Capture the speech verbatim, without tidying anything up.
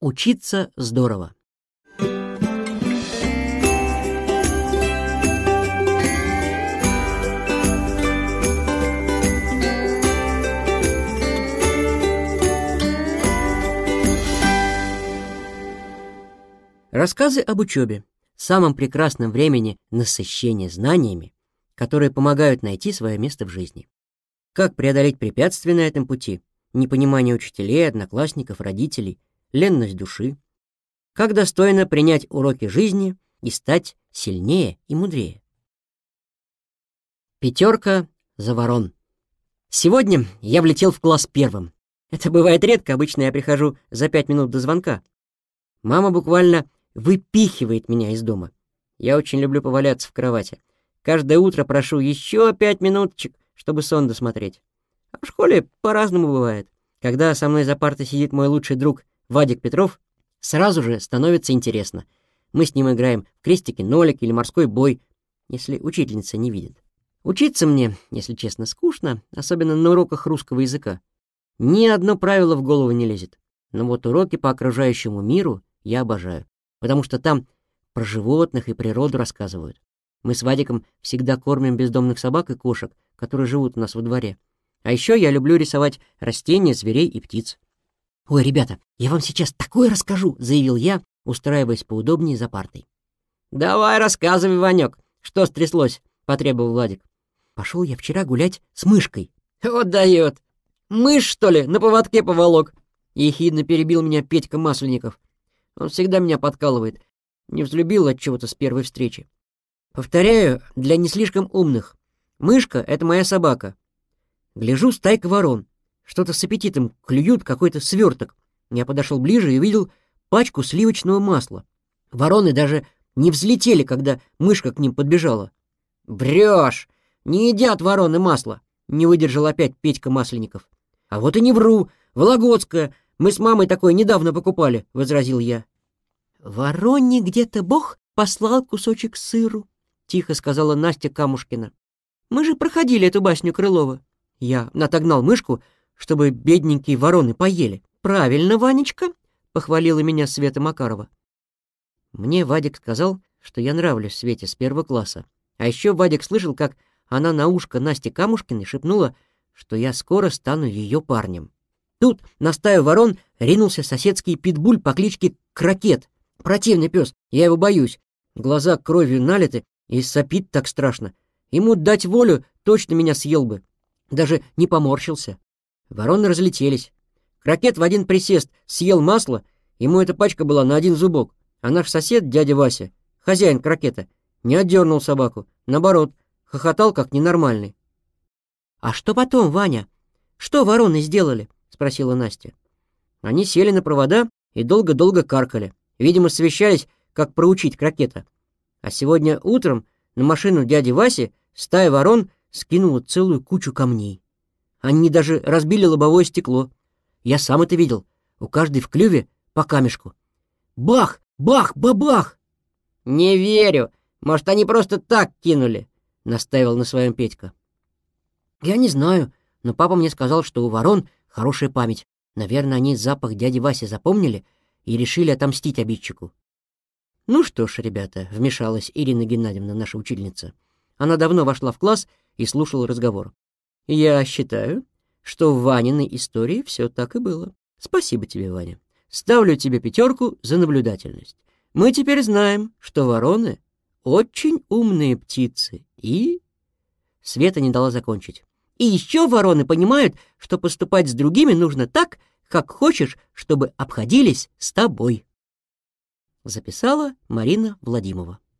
Учиться здорово. Рассказы об учебе, самом прекрасном времени насыщения знаниями, которые помогают найти свое место в жизни. Как преодолеть препятствия на этом пути, непонимание учителей, одноклассников, родителей, ленность души. Как достойно принять уроки жизни и стать сильнее и мудрее. Пятерка за ворон. Сегодня я влетел в класс первым. Это бывает редко, обычно я прихожу за пять минут до звонка. Мама буквально выпихивает меня из дома. Я очень люблю поваляться в кровати. Каждое утро прошу еще пять минуточек, чтобы сон досмотреть. А в школе по-разному бывает. Когда со мной за партой сидит мой лучший друг Вадик Петров, сразу же становится интересно. Мы с ним играем в крестики-нолик или морской бой, если учительница не видит. Учиться мне, если честно, скучно, особенно на уроках русского языка. Ни одно правило в голову не лезет. Но вот уроки по окружающему миру я обожаю, потому что там про животных и природу рассказывают. Мы с Вадиком всегда кормим бездомных собак и кошек, которые живут у нас во дворе. А еще я люблю рисовать растения, зверей и птиц. «Ой, ребята, я вам сейчас такое расскажу», — заявил я, устраиваясь поудобнее за партой. «Давай рассказывай, Ванек, что стряслось?» — потребовал Владик. «Пошел я вчера гулять с мышкой». «Вот дает! Мышь, что ли, на поводке поволок?» — ехидно перебил меня Петька Масленников. Он всегда меня подкалывает. Не взлюбил от чего-то с первой встречи. Повторяю, для не слишком умных. Мышка — это моя собака. Гляжу, стайка ворон. Что-то с аппетитом клюют, какой-то сверток. Я подошел ближе и увидел пачку сливочного масла. Вороны даже не взлетели, когда мышка к ним подбежала. «Врешь! Не едят вороны масло!» — не выдержал опять Петька Масленников. «А вот и не вру! Вологодская! Мы с мамой такое недавно покупали!» — возразил я. «Вороне где-то Бог послал кусочек сыру», — тихо сказала Настя Камушкина. «Мы же проходили эту басню Крылова». Я отогнал мышку, чтобы бедненькие вороны поели. «Правильно, Ванечка», — похвалила меня Света Макарова. Мне Вадик сказал, что я нравлюсь Свете с первого класса. А еще Вадик слышал, как она на ушко Насте Камушкиной шепнула, что я скоро стану ее парнем. Тут на стаю ворон ринулся соседский питбуль по кличке Крокет. Противный пес, я его боюсь. Глаза кровью налиты и сопит так страшно. Ему дать волю, точно меня съел бы. Даже не поморщился. Вороны разлетелись. Крокет в один присест съел масло, ему эта пачка была на один зубок. А наш сосед, дядя Вася, хозяин Крокета, не отдернул собаку. Наоборот, хохотал как ненормальный. «А что потом, Ваня? Что вороны сделали?» — спросила Настя. Они сели на провода и долго-долго каркали. Видимо, совещались, как проучить Крокета. А сегодня утром на машину дяди Васи стая ворон скинула целую кучу камней. Они даже разбили лобовое стекло. Я сам это видел. У каждой в клюве по камешку. Бах! Бах! Бабах! «Не верю! Может, они просто так кинули?» — настаивал на своем Петька. «Я не знаю, но папа мне сказал, что у ворон хорошая память. Наверное, они запах дяди Васи запомнили и решили отомстить обидчику». «Ну что ж, ребята», — вмешалась Ирина Геннадьевна, наша учительница. Она давно вошла в класс и слушала разговор. «Я считаю, что в Ваниной истории все так и было. Спасибо тебе, Ваня. Ставлю тебе пятерку за наблюдательность. Мы теперь знаем, что вороны — очень умные птицы и...» Света не дала закончить. «И еще вороны понимают, что поступать с другими нужно так, как хочешь, чтобы обходились с тобой». Записала Марина Владимирова.